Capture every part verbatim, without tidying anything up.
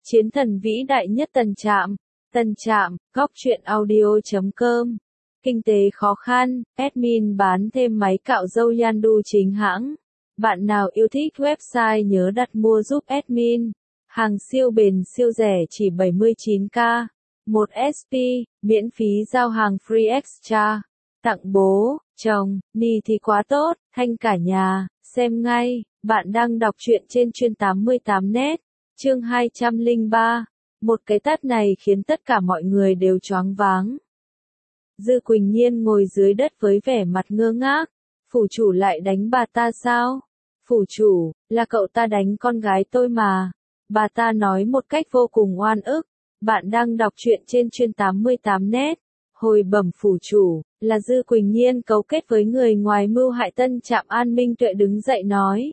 Chiến thần vĩ đại nhất Tân Trạm. Tân Trạm, góc truyện audio chấm com. Kinh tế khó khăn, admin bán thêm máy cạo râu Yandu chính hãng. Bạn nào yêu thích website nhớ đặt mua giúp admin. Hàng siêu bền siêu rẻ chỉ bảy mươi chín k. một ét pê, miễn phí giao hàng free extra. Tặng bố, chồng, ni thì quá tốt, thanh cả nhà, xem ngay. Bạn đang đọc truyện trên chuyên tám mươi tám net. Chương hai trăm lẻ ba. Một cái tát này khiến tất cả mọi người đều choáng váng. Dư Quỳnh Nhiên ngồi dưới đất với vẻ mặt ngơ ngác. Phủ chủ lại đánh bà ta sao? Phủ chủ, là cậu ta đánh con gái tôi mà. Bà ta nói một cách vô cùng oan ức. Bạn đang đọc truyện trên chuyên tám mươi tám net. Hồi bẩm phủ chủ, là Dư Quỳnh Nhiên cấu kết với người ngoài mưu hại Tân Trạm. An Minh Tuệ đứng dậy nói.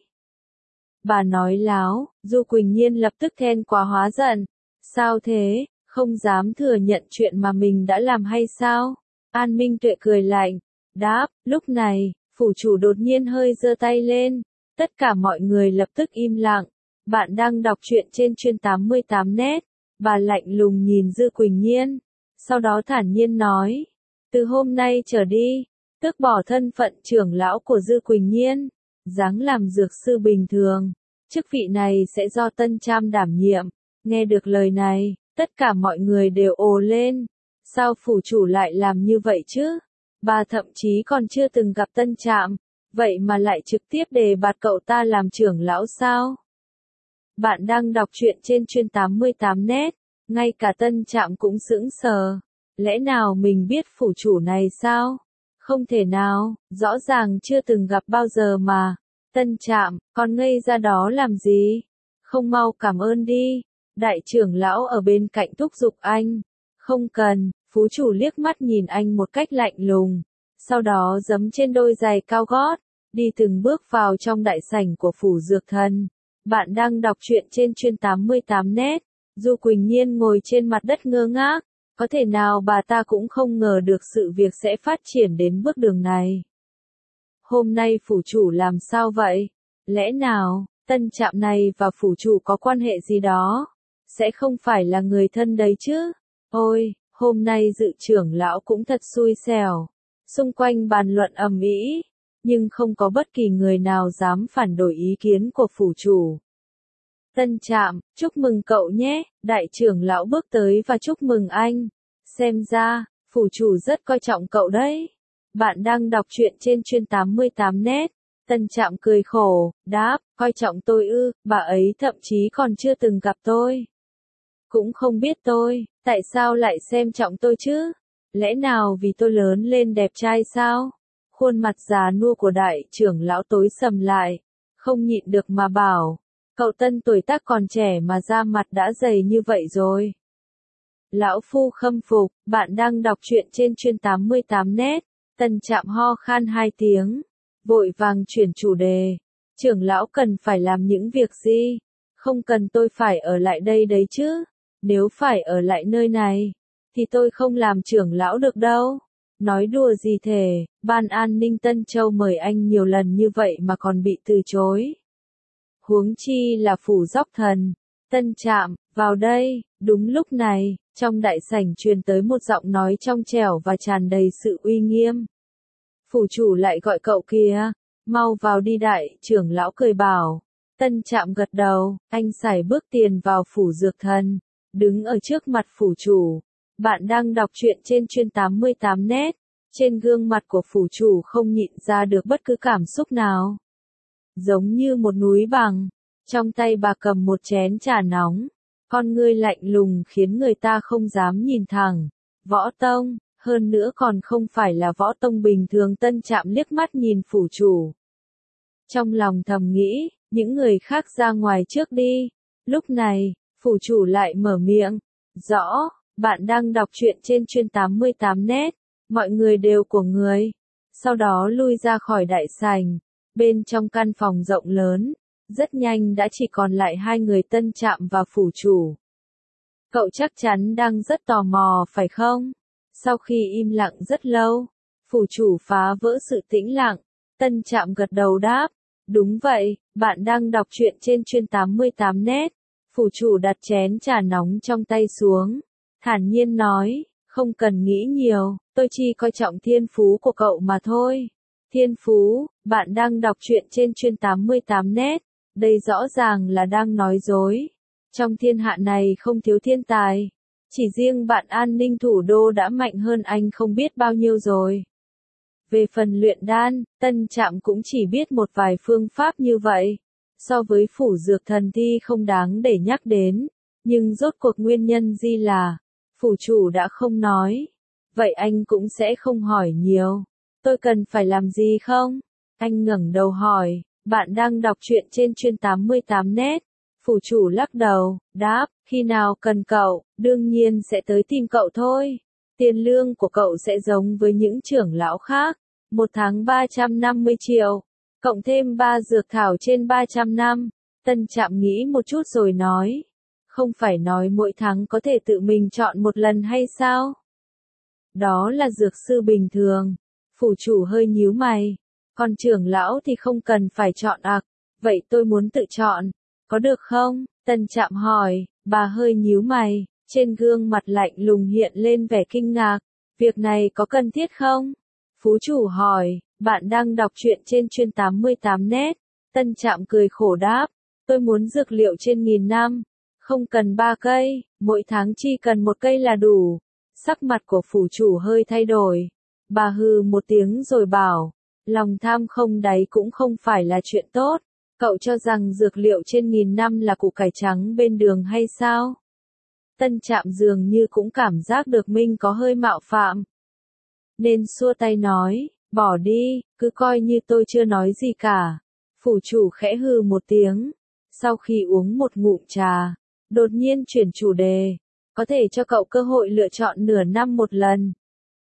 Bà nói láo, Du Quỳnh Nhiên lập tức then quá hóa giận. Sao thế, không dám thừa nhận chuyện mà mình đã làm hay sao? An Minh Tuệ cười lạnh, đáp, lúc này, phủ chủ đột nhiên hơi giơ tay lên. Tất cả mọi người lập tức im lặng. Bạn đang đọc truyện trên chuyên tám mươi tám net. Bà lạnh lùng nhìn Dư Quỳnh Nhiên. Sau đó thản nhiên nói, từ hôm nay trở đi, tước bỏ thân phận trưởng lão của Dư Quỳnh Nhiên. Giáng làm dược sư bình thường, chức vị này sẽ do Tân Trạm đảm nhiệm. Nghe được lời này, tất cả mọi người đều ồ lên. Sao phủ chủ lại làm như vậy chứ? Bà thậm chí còn chưa từng gặp Tân Trạm, vậy mà lại trực tiếp đề bạt cậu ta làm trưởng lão sao? Bạn đang đọc truyện trên chuyên tám mươi tám net, ngay cả Tân Trạm cũng sững sờ. Lẽ nào mình biết phủ chủ này sao? Không thể nào, rõ ràng chưa từng gặp bao giờ mà. Tân Trạm, còn ngây ra đó làm gì? Không mau cảm ơn đi. Đại trưởng lão ở bên cạnh thúc giục anh. Không cần, phú chủ liếc mắt nhìn anh một cách lạnh lùng. Sau đó giẫm trên đôi giày cao gót, đi từng bước vào trong đại sảnh của phủ dược thần. Bạn đang đọc truyện trên chuyên tám mươi tám net. Du Quỳnh Nhiên ngồi trên mặt đất ngơ ngác. Có thể nào bà ta cũng không ngờ được sự việc sẽ phát triển đến bước đường này. Hôm nay phủ chủ làm sao vậy? Lẽ nào, Tân Trạm này và phủ chủ có quan hệ gì đó? Sẽ không phải là người thân đấy chứ? Ôi, hôm nay dự trưởng lão cũng thật xui xẻo. Xung quanh bàn luận ầm ĩ, nhưng không có bất kỳ người nào dám phản đối ý kiến của phủ chủ. Tân Trạm, chúc mừng cậu nhé. Đại trưởng lão bước tới và chúc mừng anh. Xem ra, phủ chủ rất coi trọng cậu đấy. Bạn đang đọc truyện trên chuyên tám mươi tám net. Tân Trạm cười khổ, đáp, coi trọng tôi ư? Bà ấy thậm chí còn chưa từng gặp tôi. Cũng không biết tôi, tại sao lại xem trọng tôi chứ? Lẽ nào vì tôi lớn lên đẹp trai sao? Khuôn mặt già nua của đại trưởng lão tối sầm lại, không nhịn được mà bảo, cậu Tân tuổi tác còn trẻ mà da mặt đã dày như vậy rồi. Lão phu khâm phục. Bạn đang đọc truyện trên chuyên tám mươi tám net. Tân Trạm ho khan hai tiếng, vội vàng chuyển chủ đề. Trưởng lão cần phải làm những việc gì? Không cần tôi phải ở lại đây đấy chứ. Nếu phải ở lại nơi này, thì tôi không làm trưởng lão được đâu. Nói đùa gì thể, Ban An ninh Tân Châu mời anh nhiều lần như vậy mà còn bị từ chối. Huống chi là phủ dốc thần. Tân Trạm, vào đây. Đúng lúc này, trong đại sảnh truyền tới một giọng nói trong trẻo và tràn đầy sự uy nghiêm. Phủ chủ lại gọi cậu kìa, mau vào đi. Đại trưởng lão cười bảo. Tân Trạm gật đầu, anh sải bước tiền vào phủ dược thần, đứng ở trước mặt phủ chủ. Bạn đang đọc truyện trên chuyên tám mươi tám net. Trên gương mặt của phủ chủ không nhịn ra được bất cứ cảm xúc nào. Giống như một núi bằng. Trong tay bà cầm một chén trà nóng. Con ngươi lạnh lùng khiến người ta không dám nhìn thẳng. Võ tông, hơn nữa còn không phải là võ tông bình thường. Tân Trạm liếc mắt nhìn phủ chủ. Trong lòng thầm nghĩ, những người khác ra ngoài trước đi. Lúc này, phủ chủ lại mở miệng. Rõ, bạn đang đọc truyện trên chuyên tám mươi tám net. Mọi người đều của người. Sau đó lui ra khỏi đại sảnh. Bên trong căn phòng rộng lớn, rất nhanh đã chỉ còn lại hai người Tân Trạm và phủ chủ. Cậu chắc chắn đang rất tò mò phải không? Sau khi im lặng rất lâu, phủ chủ phá vỡ sự tĩnh lặng. Tân Trạm gật đầu đáp. Đúng vậy, bạn đang đọc truyện trên chuyên tám mươi tám net. Phủ chủ đặt chén trà nóng trong tay xuống, thản nhiên nói, không cần nghĩ nhiều, tôi chỉ coi trọng thiên phú của cậu mà thôi. Thiên phú, bạn đang đọc truyện trên chuyên tám mươi tám net, đây rõ ràng là đang nói dối. Trong thiên hạ này không thiếu thiên tài, chỉ riêng bạn an ninh thủ đô đã mạnh hơn anh không biết bao nhiêu rồi. Về phần luyện đan, Tân Trạm cũng chỉ biết một vài phương pháp như vậy. So với phủ dược thần thi không đáng để nhắc đến, nhưng rốt cuộc nguyên nhân gì là, phủ chủ đã không nói. Vậy anh cũng sẽ không hỏi nhiều. Tôi cần phải làm gì không? Anh ngẩng đầu hỏi, bạn đang đọc truyện trên chuyên tám mươi tám net. Phủ chủ lắc đầu, đáp, khi nào cần cậu, đương nhiên sẽ tới tìm cậu thôi. Tiền lương của cậu sẽ giống với những trưởng lão khác, một tháng ba trăm năm mươi triệu, cộng thêm ba dược thảo trên ba trăm năm. Tân Trạm nghĩ một chút rồi nói, không phải nói mỗi tháng có thể tự mình chọn một lần hay sao? Đó là dược sư bình thường. Phủ chủ hơi nhíu mày, còn trưởng lão thì không cần phải chọn ạc, vậy tôi muốn tự chọn, có được không? Tân Trạm hỏi, bà hơi nhíu mày, trên gương mặt lạnh lùng hiện lên vẻ kinh ngạc, việc này có cần thiết không? Phú chủ hỏi, bạn đang đọc truyện trên chuyên tám mươi tám net. Tân Trạm cười khổ đáp, tôi muốn dược liệu trên nghìn năm, không cần ba cây, mỗi tháng chỉ cần một cây là đủ. Sắc mặt của phủ chủ hơi thay đổi, bà hừ một tiếng rồi bảo, lòng tham không đáy cũng không phải là chuyện tốt, cậu cho rằng dược liệu trên nghìn năm là củ cải trắng bên đường hay sao? Tân Trạm dường như cũng cảm giác được mình có hơi mạo phạm, nên xua tay nói, bỏ đi, cứ coi như tôi chưa nói gì cả. Phủ chủ khẽ hừ một tiếng, sau khi uống một ngụm trà, đột nhiên chuyển chủ đề, có thể cho cậu cơ hội lựa chọn nửa năm một lần.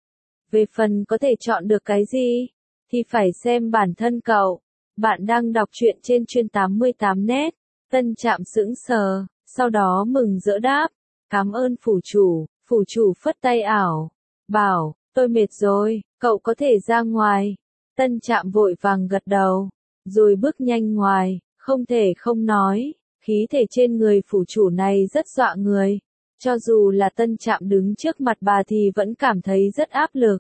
Về phần có thể chọn được cái gì, thì phải xem bản thân cậu. Bạn đang đọc truyện trên chuyên tám mươi tám net. Tân Trạm sững sờ, sau đó mừng rỡ đáp, cảm ơn phủ chủ. Phủ chủ phất tay ảo, bảo, tôi mệt rồi, cậu có thể ra ngoài. Tân Trạm vội vàng gật đầu, rồi bước nhanh ngoài, không thể không nói, khí thể trên người phủ chủ này rất dọa người. Cho dù là Tân Trạm đứng trước mặt bà thì vẫn cảm thấy rất áp lực.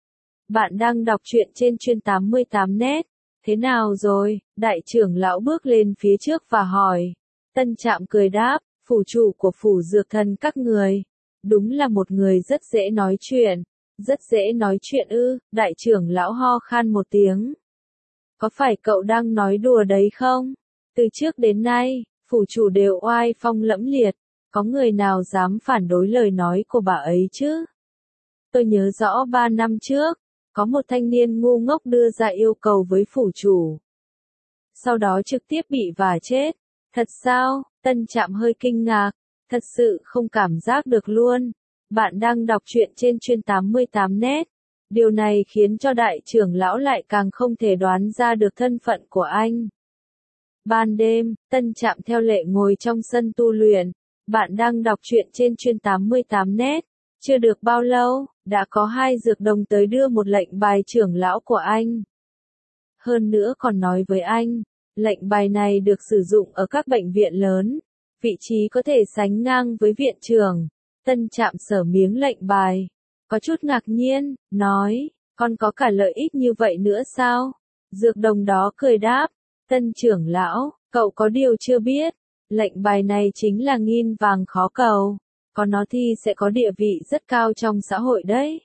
Bạn đang đọc truyện trên chuyên tám mươi tám net. Thế nào rồi? Đại trưởng lão bước lên phía trước và hỏi. Tân Trạm cười đáp, phủ chủ của phủ dược thần các người. Đúng là một người rất dễ nói chuyện. Rất dễ nói chuyện ư? Đại trưởng lão ho khan một tiếng. Có phải cậu đang nói đùa đấy không? Từ trước đến nay, phủ chủ đều oai phong lẫm liệt. Có người nào dám phản đối lời nói của bà ấy chứ? Tôi nhớ rõ ba năm trước, có một thanh niên ngu ngốc đưa ra yêu cầu với phủ chủ. Sau đó trực tiếp bị vả chết. Thật sao? Tân Trạm hơi kinh ngạc. Thật sự không cảm giác được luôn. Bạn đang đọc truyện trên chuyên tám mươi tám net. Điều này khiến cho đại trưởng lão lại càng không thể đoán ra được thân phận của anh. Ban đêm, Tân Trạm theo lệ ngồi trong sân tu luyện. Bạn đang đọc truyện trên chuyên tám mươi tám net. Chưa được bao lâu, đã có hai dược đồng tới đưa một lệnh bài trưởng lão của anh. Hơn nữa còn nói với anh, lệnh bài này được sử dụng ở các bệnh viện lớn, vị trí có thể sánh ngang với viện trưởng. Tân Trạm sở miếng lệnh bài, có chút ngạc nhiên, nói, còn có cả lợi ích như vậy nữa sao? Dược đồng đó cười đáp, Tân trưởng lão, cậu có điều chưa biết, lệnh bài này chính là nghìn vàng khó cầu. Có nó thì sẽ có địa vị rất cao trong xã hội đấy.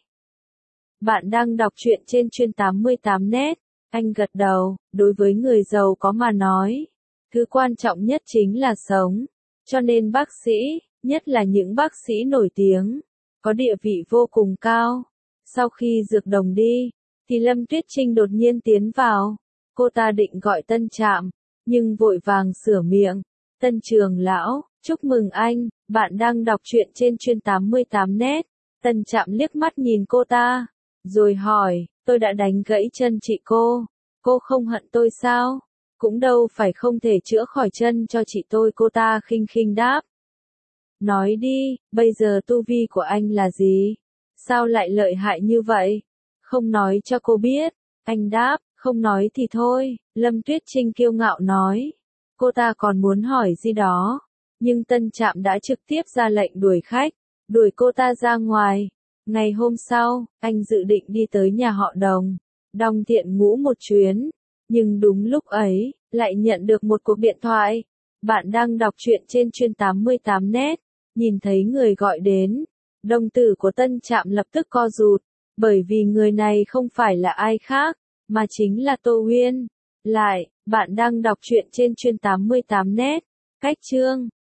Bạn đang đọc truyện trên chuyên tám mươi tám net. Anh gật đầu, đối với người giàu có mà nói, thứ quan trọng nhất chính là sống. Cho nên bác sĩ, nhất là những bác sĩ nổi tiếng, có địa vị vô cùng cao. Sau khi dược đồng đi, thì Lâm Tuyết Trinh đột nhiên tiến vào. Cô ta định gọi Tân Trạm, nhưng vội vàng sửa miệng. Tân trường lão, chúc mừng anh, bạn đang đọc truyện trên chuyên tám mươi tám net. Tân Trạm liếc mắt nhìn cô ta, rồi hỏi, tôi đã đánh gãy chân chị cô, cô không hận tôi sao? Cũng đâu phải không thể chữa khỏi chân cho chị tôi, cô ta khinh khinh đáp. Nói đi, bây giờ tu vi của anh là gì? Sao lại lợi hại như vậy? Không nói cho cô biết. Anh đáp, không nói thì thôi. Lâm Tuyết Trinh kiêu ngạo nói. Cô ta còn muốn hỏi gì đó, nhưng Tân Trạm đã trực tiếp ra lệnh đuổi khách, đuổi cô ta ra ngoài. Ngày hôm sau, anh dự định đi tới nhà họ Đồng, Đồng Thiện Ngũ một chuyến, nhưng đúng lúc ấy, lại nhận được một cuộc điện thoại. Bạn đang đọc truyện trên chuyên tám mươi tám net, nhìn thấy người gọi đến, đồng tử của Tân Trạm lập tức co rụt, bởi vì người này không phải là ai khác, mà chính là Tô Huyên. Lại, bạn đang đọc truyện trên chuyên tám mươi tám net, cách chương